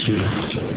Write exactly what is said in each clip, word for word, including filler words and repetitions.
بسم الله.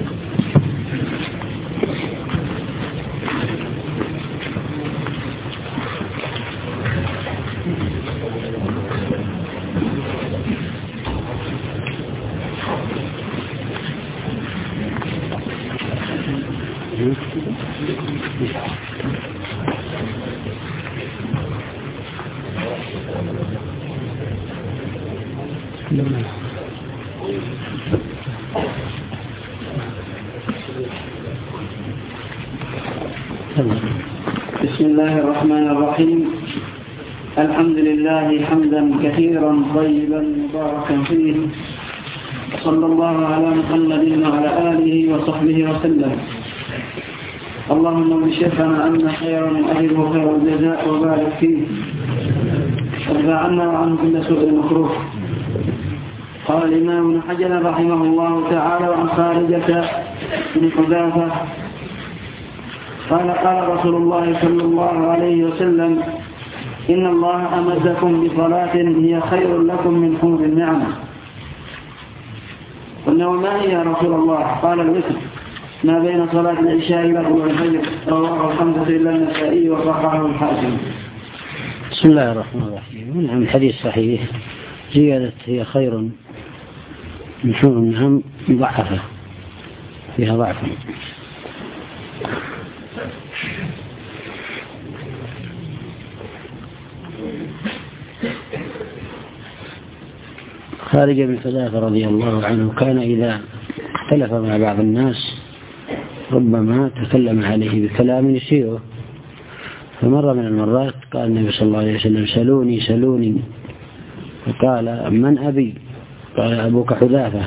بسم الله الرحمن الرحيم. الحمد لله حمدا كثيرا طيبا مباركا فيه، صلى الله على محمد وعلى آله وصحبه وسلم. اللهم بشرفنا أن خيرا أهله خير الجزاء وبارك فيه، وارفع عنا وعن كل سوء مكروه. قال الإمام ابن حجر رحمه الله تعالى عن خارجة بن حذافة قال قال رسول الله صلى الله عليه وسلم: إن الله أمدكم بصلاة هي خير لكم من حمر النعم. قلنا: وما هي يا رسول الله؟ قال: الوتر ما بين صلاة العشاء إلى طلوع الفجر، رواه الخمسة إلا النسائي وصححه الحاكم. بسم الله الرحمن الرحيم. من الحديث صحيح، زيادة هي خير من حمر النعم مضاعفة، فيها ضعف. خارج بن حذافة رضي الله عنه كان إذا اختلف مع بعض الناس ربما تكلم عليه بكلام يسيئه، فمرة من المرات قال النبي صلى الله عليه وسلم: سلوني سلوني. فقال: من أبي؟ قال: أبوك حذافة.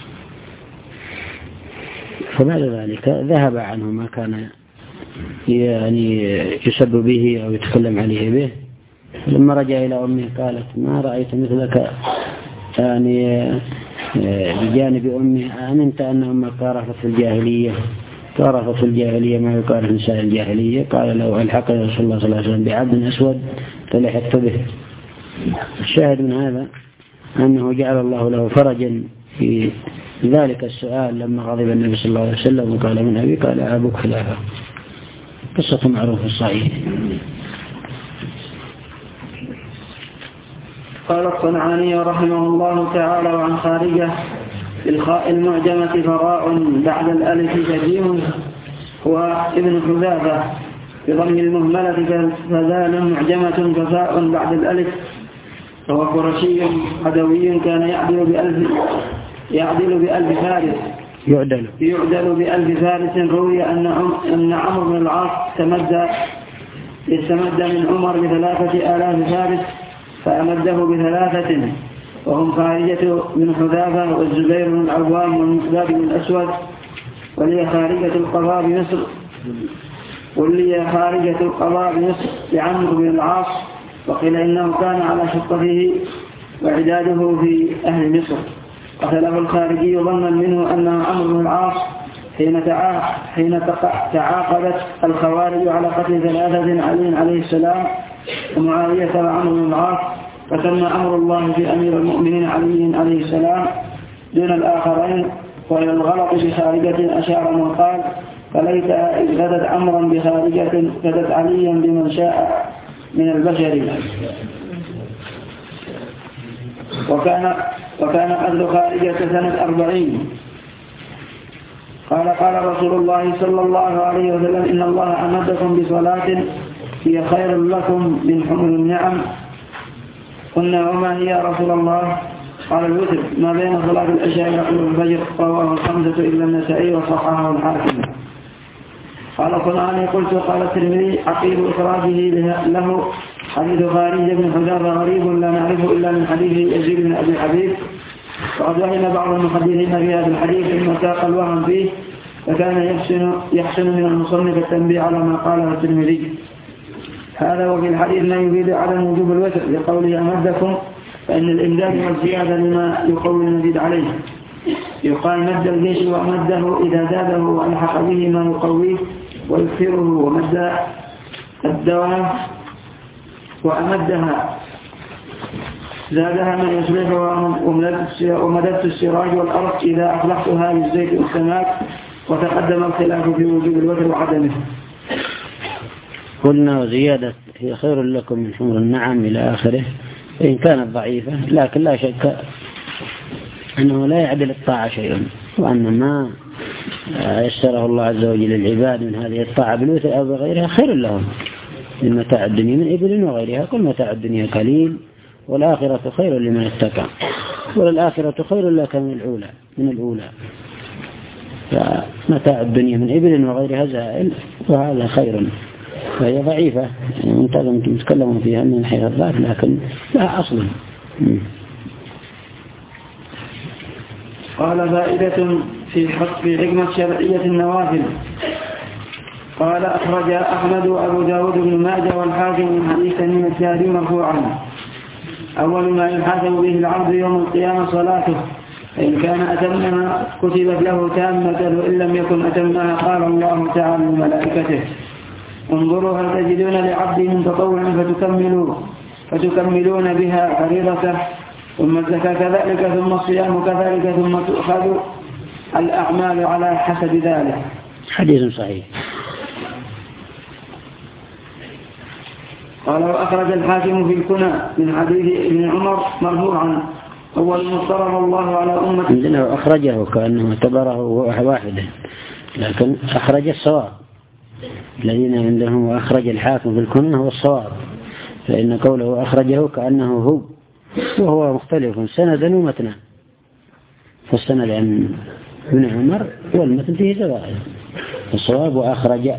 فبعد ذلك ذهب عنه ما كان يعني يسب به أو يتكلم عليه به. لما رجع إلى أمه قالت: ما رأيت مثلك يعني بجانب أمه، أمنت أن أمك قارفت في الجاهلية قارفت في الجاهلية ما يقارف نساء الجاهلية. قال له: الحق رسول الله صلى الله عليه وسلم بعبد أسود فلحقت به. الشاهد من هذا أنه جعل الله له فرجا في ذلك السؤال لما غضب النبي صلى الله عليه وسلم وقال: من أبي؟ قال: أبوك حذافة. قصة معروفة صحيح. قال الصنعاني رحمه الله تعالى عن خارجة: بالخاء المعجمة فراء بعد الألف جزيم هو ابن حذافة، بضم المهملة فذال معجمة ففاء بعد الألف، فهو قرشي عدوي كان يعدل بألف يعدل بألف فارس يعدل يعدل بألف فارس. روي أن أن عمرو بن العاص تمد استمد من عمر بثلاثة آلاف فارس فأمده بثلاثة، وهم خارجة بن حذافة والزبير بن العوام والمقداد بن الأسود. ولي خارجة القضاء بمصر ولي خارجة القضاء بمصر لعمرو بن العاص، وقيل إنه كان على شقته وعداده في أهل مصر. قتله الخارجي ظنا منه أنه عمرو بن العاص حين حين تعاقبت الخوارج على قتل ثلاثة: علي عليه السلام ومعاوية وعمرو بن العاص، فتم أمر الله في أمير المؤمنين علي عليه السلام دون الآخرين. وإلى الغلط بخارجة أشار من قال: فليت إذ غدت أمرا بخارجة غدت عليا بمن شاء من البشر. وكان وكان قتل خارجة سنة أربعين. قال قال رسول الله صلى الله عليه وسلم: إن الله أمدكم بصلاة هي خير لكم من حمر النعم. قلنا: وما هي يا رسول الله؟ قال: الوتر ما بين صلاة العشاء إلى طلوع الفجر، رواه الخمسة إلا النسائي وصححه الحاكم. قال صنعاني: قلت: قال الترمذي: عقيب إخراجه له حديث خارجة بن حذافة غريب لا نعرفه إلا من حديث يزيد بن أبي حبيب، وقد وهم بعض المحدثين في هذا الحديث ثم ساق الوهم فيه، فكان يحسن يحسن من المصنف التنبيه على ما قاله الترمذي. هذا وفي الحديث ما يفيد عدم وجوب الوتر لقوله: أمدكم، فإن الإمداد والزيادة لما يقوي المزيد عليه. يقال: مد الجيش وأمده إذا زاده وألحق به ما يقويه ويكثره، ومد الدوام وأمدها زادها من يصلحها ومددت السراج والأرض إذا أطلقتها للزيت والسماك. وتقدم الخلاف في وجوب الوتر وعدمه. قلنا وزيادة هي خير لكم من حمر النعم إلى آخره إن كانت ضعيفة، لكن لا شك أنه لا يعدل الطاعة شيء، وأن ما يسره الله عز وجل للعباد من هذه الطاعة بالوتر أو بغيرها خير لهم من متاع الدنيا من إبل وغيرها. كل متاع الدنيا قليل والآخرة خير لمن اتقى، والآخرة خير لك من الأولى من الأولى فمتاع الدنيا من إبل وغيرها زائل وهذا خير. فهي ضعيفة يعني نتكلم فيها من حيث الذات لكن لا أصل. قال فائدة في حق في حكمة شرعية النوافل. قال أخرج أحمد وأبو داود بن ماجه والحاكم من حديث تميم الداري مرفوعا: أول ما يحاسب به العبد يوم القيامة صلاته، فإن كان أتمها كتبت له تامة، وإن لم يكن أتمها قال الله تعالى لملائكته: انظروا هل تجدون لعبدي من تطوع فتكملوا فتكملون بها فريضته، ثم الزكاة كذلك، ثم الصيام كذلك، ثم تؤخذ الأعمال على حسب ذلك. حديث صحيح. قال وأخرج الحاكم في الكنى من حديث ابن عمر مرفوعا: أول ما افترض الله على أمة. عندنا أخرجه كأنه اعتبره واحدا، لكن أخرج الصواب. الذين عندهم وأخرج الحاكم في الكنى هو الصواب، فإن قوله أخرجه كأنه هو، وهو مختلف سندا ومتنا، فالسند عن ابن عمر والمتن فيه زوائد. الصواب وأخرج.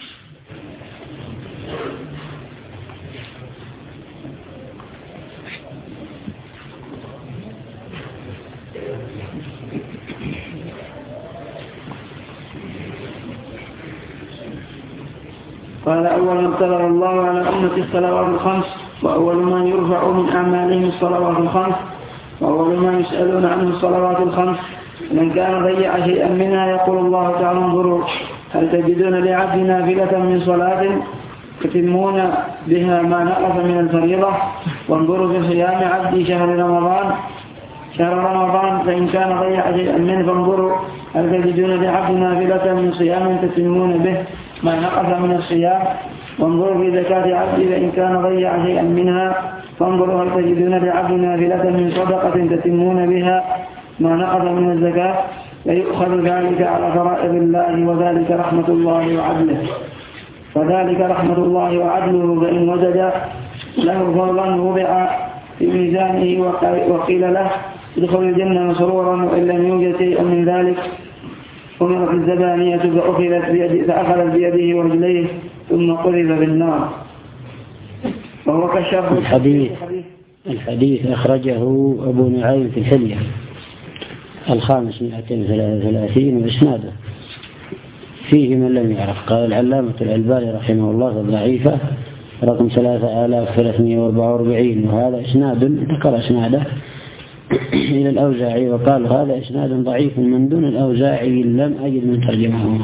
قال أول ما افترض الله على أمة الصلوات الخمس، وأول ما يرفع من أعمالهم الصلوات الخمس، وأول ما يسألون عنه الصلوات الخمس. من كان ضيع شيئا منها يقول الله تعالى: انظروا هل تجدون لعبد نافلة من صلاة تتمون بها ما نقص من الفريضة، وانظروا في صيام عبدي شهر رمضان شهر رمضان فإن كان ضيع شيئا منه فانظروا هل تجدون لعبد نافلة من صيام تتمون به ما نقص من الصيام، وانظروا في زكاة عبدي فإن كان ضيع شيئا منها فانظروا هل تجدون لعبد نافلة من صدقة تتمون بها ما نقص من الزكاة، فيؤخذ ذلك على فرائض الله، وذلك رحمة الله وعدله وذلك رحمة الله وعدله. فإن وجد له فضلا وضع في ميزانه وقيل له ادخل الجنة مسرورا، وإن لم يوجد شيء من ذلك أمرت الزبانية فأخذت بيده فأخذت بيده ورجليه ثم قذف بالنار. وهو كشف الحديث. الحديث أخرجه أبو نعيم في الحلية الخامس مئتين وثلاثة وثلاثين وإسناده فيه من لم يعرف. قال العلامة الألباني رحمه الله الضعيفة رقم ثلاثة آلاف وثلاثمائة وأربعة وأربعين، وهذا إسناد ذكر إسناده إلى الأوزاعي وقال هذا إسناد ضعيف من دون الأوزاعي لم أجد من ترجمهما،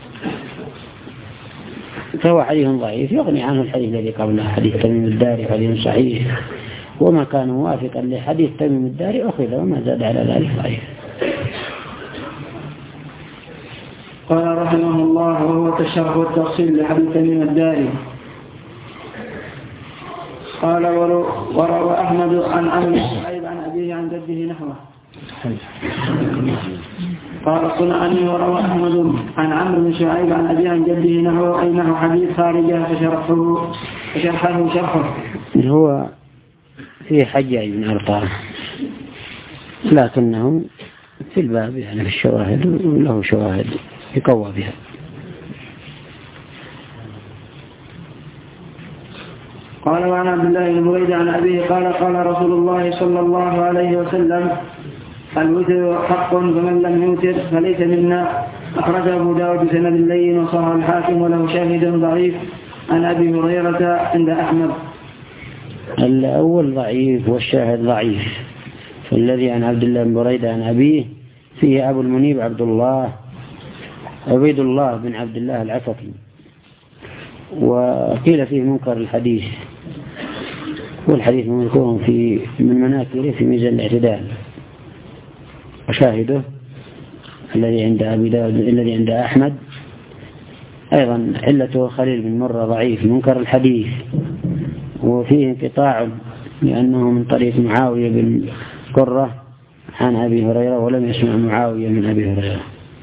فهو حديث ضعيف يغني عنه الحديث الذي قبله حديث تميم الداري حديث صحيح، وما كان موافقا لحديث تميم الداري أخذ وما زاد على ذلك ضعيف. قال رحمه الله وهو الشرح والتفصيل لحديث تميم الداري. قال وروى أحمد عن عمرو بن شعيب عن أبيه عن جده نحوه. قال الصنعاني وروى أحمد عن عمرو بن شعيب عن أبيه عن جده نحوه، أي نحو حديث خارجه فشرحه فشرحه شرحه. هو في حجاج بن أرطاه لكنهم في الباب يعني في الشواهد له شواهد يقوى بها. قال وعن عبد الله بن بريدة عن أبيه قال قال رسول الله صلى الله عليه وسلم الوتر حق فمن لم يوتر فليس منا. أخرجه أبو داود بسند لين وصححه الحاكم وله شاهد ضعيف عن أبي هريرة عند أحمد. الأول ضعيف والشاهد ضعيف، فالذي عن عبد الله بن بريدة عن أبيه فيه أبو المنيب عبد الله عبيد الله بن عبد الله العتكي، وقيل فيه منكر الحديث، والحديث مذكور في من مناكبه في ميزان الاعتدال، وشاهده الذي عند أبي داود الذي عند أحمد أيضا علته خليل بن مرة ضعيف منكر الحديث، وفيه انقطاع لأنه من طريق معاوية بن قرة عن أبي هريرة ولم يسمع معاوية من أبي هريرة.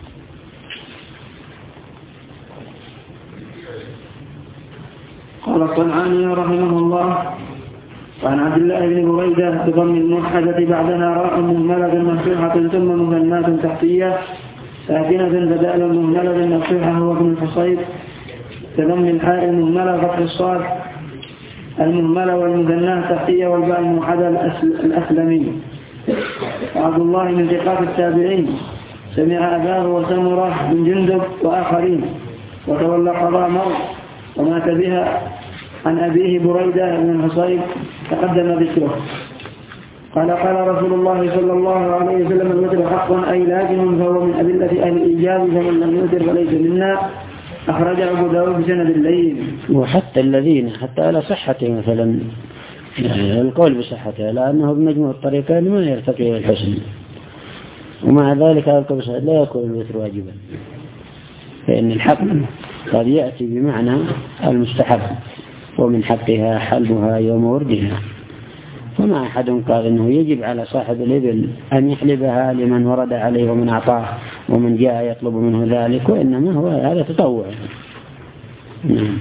قال الصنعاني رحمه الله: وعن عبد الله بن بريدة بضم الموحدة بعدها راء مهملة مفتوحة ثم مثنات تحتية ساكنة بدال مهملة مفتوحة هو ابن الحصيب كضم الحاء المهملة فتح الصاد المهملة والمثنات تحتية والباء الموحدة الأسلمي. وعبد الله من ثقات التابعين سمع أباه وسمرة بن جندب وآخرين وتولى قضاء مر ومات بها عن أبيه بريدة بن الحصيب تقدم ذكره. قال قال رسول الله صلى الله عليه وسلم: الوتر حق أي لازم فهو من أدلة أهل الإيجاب فمن لم يوتر فليس منا. أخرجه أبو داود بسند اللين. وحتى الذين حتى على صحته مثلا يعني القول بصحته لأنه بمجموع الطريقين ما يرتقي إلى الحسن، ومع ذلك القول بصحته لا يكون الوتر واجبا، فإن الحق قد يأتي بمعنى المستحب ومن حقها حلبها يوم وردها، وما أحد قال إنه يجب على صاحب الإبل أن يحلبها لمن ورد عليه ومن أعطاه ومن جاء يطلب منه ذلك، وإنما هو هذا تطوع. نعم.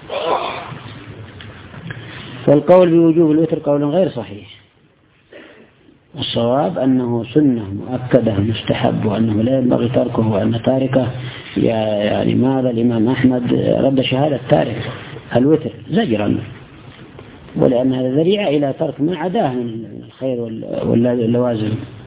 والقول بوجوب الوتر قول غير صحيح، الصواب أنه سنة مؤكدة مستحب وأنه لا ينبغي تركه، وأن تاركه يعني ماذا الإمام أحمد رد شهادة تارك الوتر زجرا، ولأن هذا ذريعة إلى ترك ما عداه من الخير واللوازم.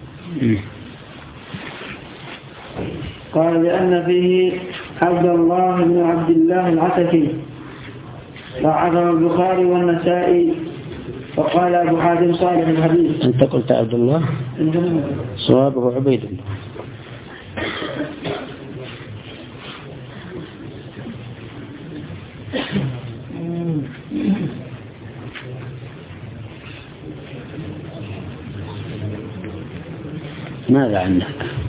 قال لأن فيه عبد الله بن عبد الله العتكي ضعفه البخاري والنسائي، وقال أبو حاتم صالح الحديث. أنت قلت عبد الله، صوابه عبيد الله. ماذا عندك؟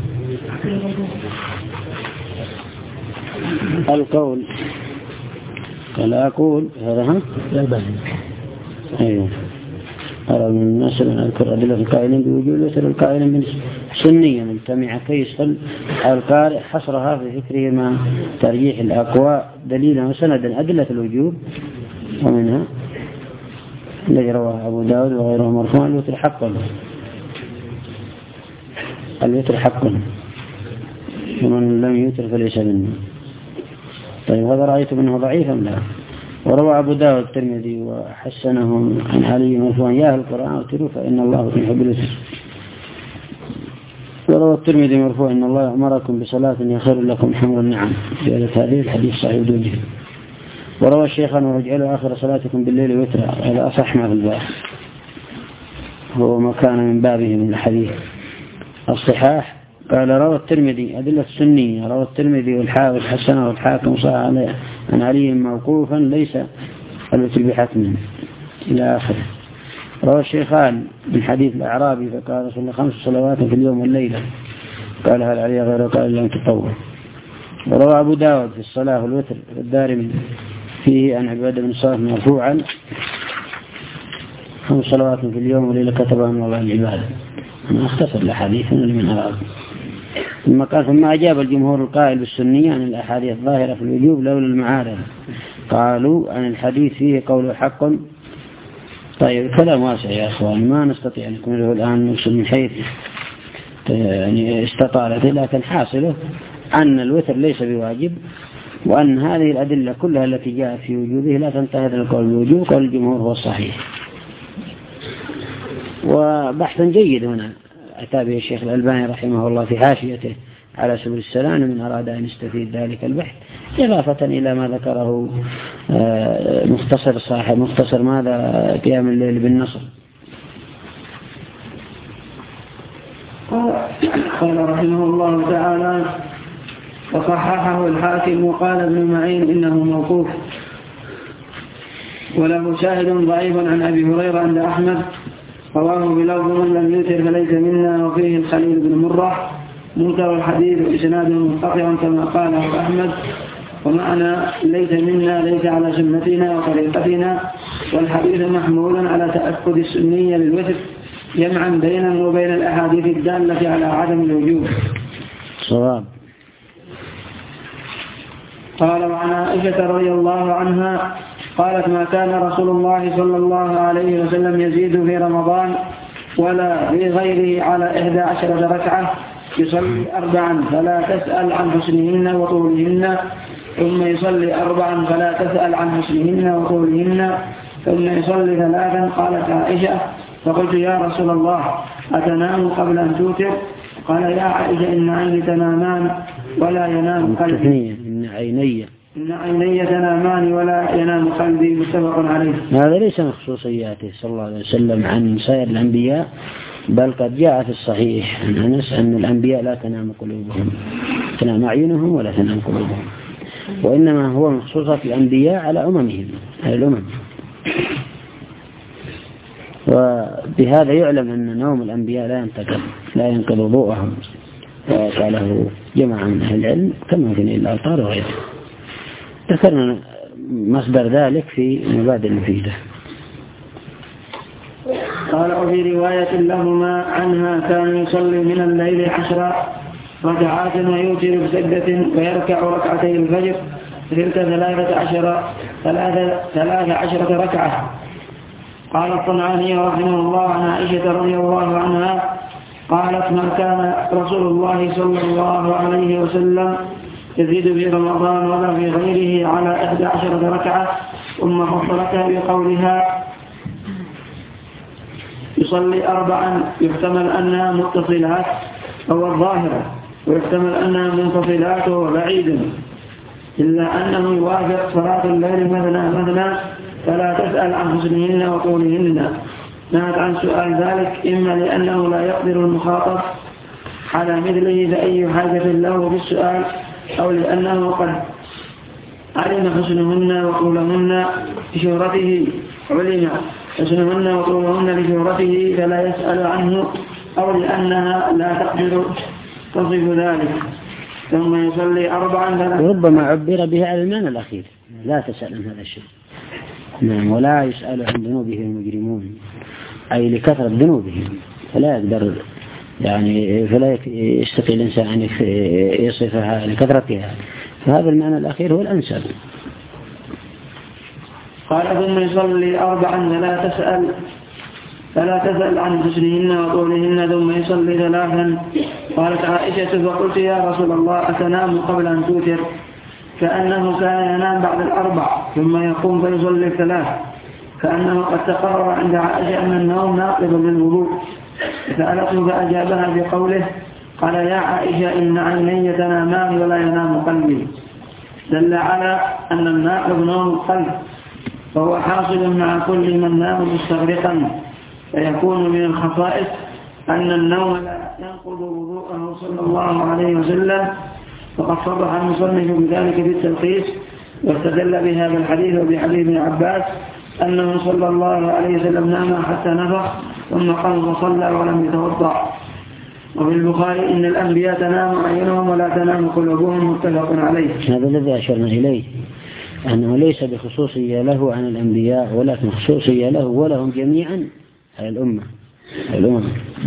القول قال أقول هذا ها؟ لا بأس. أيوه. أرى من الناس أن أذكر أدلة القائلين بوجود الوتر القائلين من سنية مجتمعة كي يصل القارئ حصرها في فكره مع ترجيح الأقوى دليلا وسندا أدلة الوجوب، ومنها الذي رواه أبو داود وغيره مرفوعا: الوتر حق الوتر حق ومن لم يوتر فليس منه. طيب هذا رأيت منه ضعيفا؟ لا. وروى أبو داود الترمذي وحسنه عن علي مرفوعا: يا أهل القرآن أوتروا فإن الله يحب الوتر. وروى الترمذي مرفوعا: إن الله أمركم بصلاة يخير لكم حمر النعم. زيادة هذه الحديث صحيح وجه. وروى الشيخان: ورجعلوا آخر صلاتكم بالليل وترا. هذا أصح ما في الباب، هو ما كان من بابه من الحديث الصحاح. قال روى الترمذي أدلة السنية، روى الترمذي والحافظ حسنه والحاكم صح عليه عن علي موقوفا: ليس الوتر بحتم إلى آخره. روى الشيخان من حديث الأعرابي فقال رسول الله: خمس صلوات في اليوم والليلة. قال هل علي غيره؟ قال لم تطور. وروى أبو داود في الصلاة والوتر الدارمي فيه عن عبادة بن صالح مرفوعا: خمس صلوات في اليوم والليلة كتبها من الله العبادة. أنا أختصر الأحاديث لمن أراد. ثم قال: ثم أجاب الجمهور القائل بالسنية عن الأحاديث الظاهرة في الوجوب لولا المعارض، قالوا عن الحديث فيه قوله حق. طيب كلام واسع يا أخوان، ما نستطيع أن نكون له الآن نقصد من حيث يعني استطالته، لكن حاصله أن الوتر ليس بواجب، وأن هذه الأدلة كلها التي جاءت في وجوده لا تنتهي إلى القول بوجوب. قول الجمهور هو الصحيح. وبحثا جيد هنا أتى به الشيخ الألباني رحمه الله في حاشيته على سبيل السلام من أراد أن يستفيد ذلك البحث، إضافة إلى ما ذكره مختصر صاحب مختصر ماذا قيام الليل بالنصر. قال رحمه الله تعالى: وصححه الحاكم وقال ابن معين إنه موقوف. وله شاهد ضعيف عن أبي هريرة عند أحمد رواه بلفظ من لم يوتر فليس منا، وفيه الخليل بن مرة منكر الحديث وإسناده منقطع كما قاله أحمد. ومعنى ليس منا ليس على سنتنا وطريقتنا، والحديث محمول على تأكد السنية للوثق جمعا بينه وبين الأحاديث الدالة على عدم الوجوب. صواب. قال وعن عائشة رضي الله عنها قالت ما كان رسول الله صلى الله عليه وسلم يزيد في رمضان ولا في غيره على إحدى عشرة ركعة، يصلي أربعا فلا تسأل عن حسنهن وطولهن، ثم يصلي أربعا فلا تسأل عن حسنهن وطولهن، ثم يصلي ثلاثا. قالت عائشة فقلت يا رسول الله أتنام قبل أن توتر؟ قال يا عائشة إن عيني تنامان ولا ينام قلبي. إن عيني إن عيني تنامان ولا ينام قلبي. متفق عليه. هذا ليس من خصوصياته صلى الله عليه وسلم عن سائر الأنبياء، بل قد جاء في الصحيح عن أنس أن الأنبياء لا تنام قلوبهم، تنام أعينهم ولا تنام قلوبهم، وإنما هو من خصوصة الأنبياء على أممهم على الأمم. وبهذا يعلم أن نوم الأنبياء لا ينتقض لا ينقض وضوءهم، وقاله جماعة من أهل العلم كما في نيل الأوطار وغيره. ذكرنا مصدر ذلك في مبادئ المفيدة. قال وفي رواية لهما عنها كان يصلي من الليل عشر ركعات ويوتر بسجدة ويركع ركعتي الفجر، تلك ثلاثة عشر ثلاثة ثلاث عشرة ركعة. قال الصنعاني رحمه الله عن عائشة رضي الله عنها قالت ما كان رسول الله صلى الله عليه وسلم يزيد في رمضان ولا في غيره على إحدى عشرة ركعة، ثم فصلتها بقولها يصلي أربعا يحتمل أنها متصلات أو الظاهرة، ويحتمل أنها منفصلات وبعيد، إلا أنه يوافق صلاة الليل مثنى مثنى فلا تسأل عن حسنهن وطولهن. نهت عن سؤال ذلك إما لأنه لا يقدر المخاطب على مثله فأي حاجة له بالسؤال، أو لأنه قد علم حسنهن وطولهن بشهرته علم حسنهن وطولهن بشهرته فلا يسأل عنه، أو لأنها لا تقدر تصف ذلك. ثم يصلي أربعا. وربما عبر به على المعنى الأخير لا تسأل عن هذا الشيء، نعم، ولا يسأل عن ذنوبهم المجرمون، أي لكثرة ذنوبهم فلا يقدر يعني فلا يستطيع الإنسان أن يصفها لكثرتها، فهذا المعنى الأخير هو الأنسب. قال ثم يصلي أربعا فلا تسأل فلا تسأل عن حسنهن وطولهن، ثم يصلي ثلاثا. قالت عائشة فقلت يا رسول الله أتنام قبل أن توتر؟ كأنه كان ينام بعد الأربع ثم يقوم فيصلي الثلاث، كأنه قد تقرر عند عائشة أن النوم ناقض للوضوء. سألته فأجابها بقوله قال يا عائشة إن عيني تنامان ولا ينام قلبي، دل على أن الناقض نوم القلب، فهو حاصل مع كل من نام مستغرقا، فيكون من الخصائص أن النوم لا ينقض وضوءه صلى الله عليه وسلم. فقد صرح المصنف بذلك بالتلخيص، واستدل بهذا الحديث وبحديث ابن عباس أنه صلى الله عليه وسلم نام حتى نفخ ثم قام وصلى ولم يتوضأ. وفي البخاري إن الأنبياء تنام أعينهم ولا تنام قلوبهم، متفق عليه. هذا الذي أشرنا إليه أنه ليس بخصوصية له عن الأنبياء، ولكن خصوصية له ولهم جميعا على الأمة الأمم.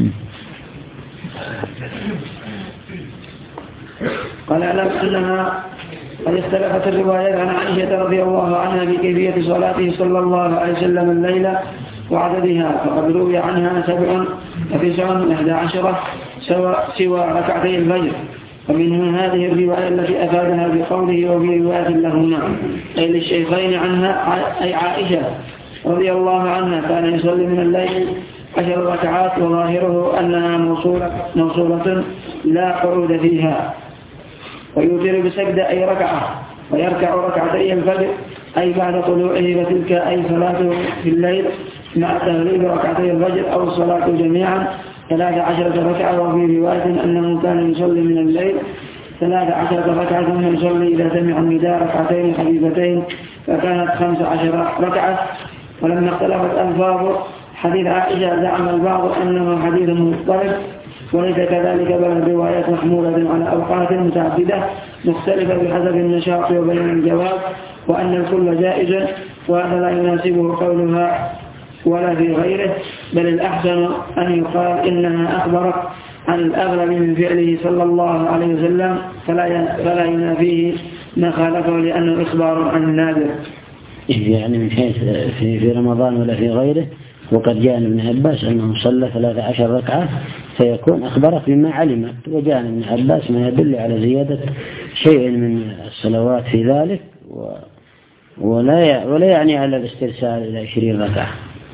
قال أعلم أنها قد اختلفت الروايات عن عائشة رضي الله عنها بكيفية صلاته صلى الله عليه وسلم الليلة وعددها، فقد روي عنها سبع وتسع وإحدى عشرة سوى ركعتي الفجر، ومنهم هذه الرواية التي أفادها بقوله وفي رواية لهما أي للشيخين عنها أي عائشة رضي الله عنها كان يصلي من الليل عشر ركعات، وظاهره أنها موصولة, موصولة لا قعود فيها، ويوتر بسجدة أي ركعة، ويركع ركعتي الفجر أي بعد طلوعه، وتلك أي صلاته في الليل مع تغليب ركعتي الفجر أو الصلاة جميعا ثلاث عشرة ركعة. وفي رواية أنه كان يصلي من الليل ثلاث عشرة ركعة ثم يصلي إذا سمع النداء ركعتين خفيفتين فكانت خمس عشر ركعة. ولما اختلفت ألفاظ حديث عائشة زعم البعض أنه حديث مضطرب وليس كذلك، بل الروايات محمولة على أوقات متعددة مختلفة بحسب النشاط وبين الجواب، وأن الكل جائز، وهذا لا يناسبه قولها ولا في غيره، بل الأحسن أن يقال إنها أخبرت عن الأغلب من فعله صلى الله عليه وسلم فلا فلا ينافيه ما خالفه لأنه إخبار عن النادر. يعني من حيث في, في رمضان ولا في غيره، وقد جاء ابن عباس أنه صلى ثلاث عشر ركعة فيكون أخبرت بما علمت، وجاء ابن عباس ما يدل على زيادة شيء من الصلوات في ذلك، ولا ولا يعني على الاسترسال إلى عشرين ركعة.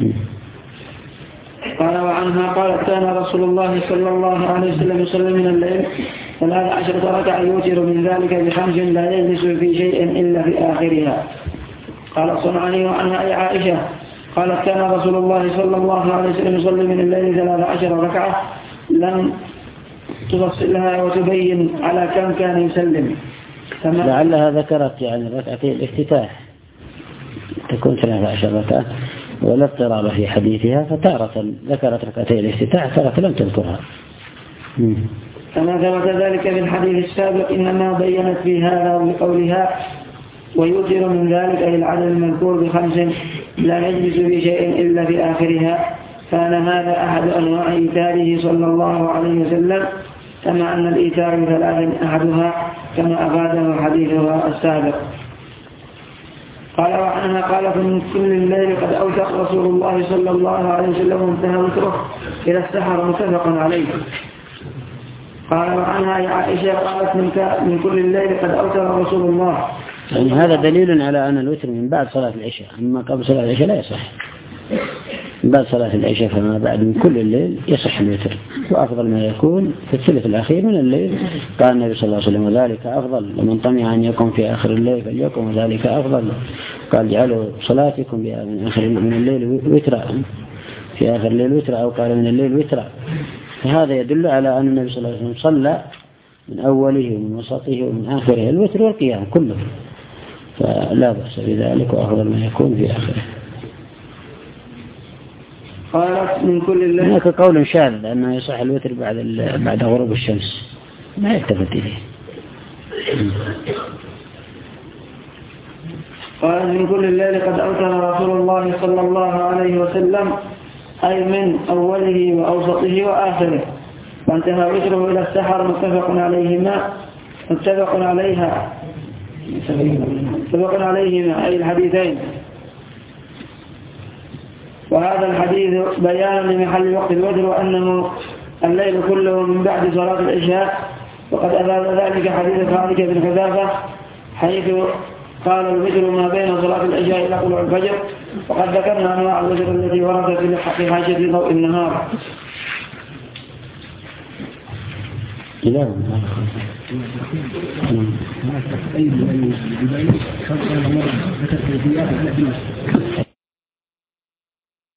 قال وعنها قالت كان رسول الله صلى الله عليه وسلم يصلي من الليل ثلاث عشرة ركعة يوتر من ذلك بخمس لا يجلس في شيء إلا في آخرها. قال صنعاني وعنها أي عائشة قالت كان رسول الله صلى الله عليه وسلم يصلي من الليل ثلاث عشر ركعة لم تفصلها وتبين على كم كان يسلم. لعلها ذكرت يعني ركعتي الافتتاح تكون ثلاث عشر ركعة ولا اضطراب في حديثها، فتارة ذكرت ركعتي الافتتاح تارة لم تذكرها. كما ثبت ذلك في الحديث السابق إنما بينت في هذا بقولها ويوتر من ذلك أي العدد المذكور بخمس لا يجلس في شيء إلا في آخرها، كان هذا أحد أنواع إيثاره صلى الله عليه وسلم، كما أن الإيثار ثلاث أحدها كما أفاده حديثها السابق. قال وعنها قالت من كل الليل قد أوثق رسول الله صلى الله عليه وسلم وانتهى وتره إلى السحر متفق عليه. قال وعنها يا عائشة قالت من كل الليل قد أوتر رسول الله. يعني هذا دليل على أن الوتر من بعد صلاة العشاء، أما قبل صلاة العشاء لا يصح. من بعد صلاة العشاء فما بعد من كل الليل يصح الوتر، وأفضل ما يكون في الثلث الأخير من الليل. قال النبي صلى الله عليه وسلم وذلك أفضل، ومن طمع أن يكون في آخر الليل فليكن وذلك أفضل. قال جعلوا صلاتكم من آخر من الليل وترا، في آخر الليل وترا، أو قال من الليل وترا. فهذا يدل على أن النبي صلى الله عليه وسلم صلى من أوله ومن وسطه ومن آخره الوتر والقيام كله، فلا بأس بذلك، وأفضل ما يكون في آخره. قالت من كل الليل. هناك قول شاذ أنه يصح الوتر بعد بعد غروب الشمس، ما يلتفت إليه. قال من كل الليل قد أوتر رسول الله صلى الله عليه وسلم، أي من أوله وأوسطه وآخره، وانتهى وتره إلى السحر متفق عليهما متفق عليها متفق عليهما أي الحديثين. وهذا الحديث بيان لمحل وقت الوتر وأنه الليل كله من بعد صلاة العشاء، وقد أفاد ذلك حديث خالد بن حذافة حيث قال الوتر ما بين صلاة العشاء إلى طلوع الفجر. وقد ذكرنا أنواع الوتر التي وردت في حاشية ضوء النهار.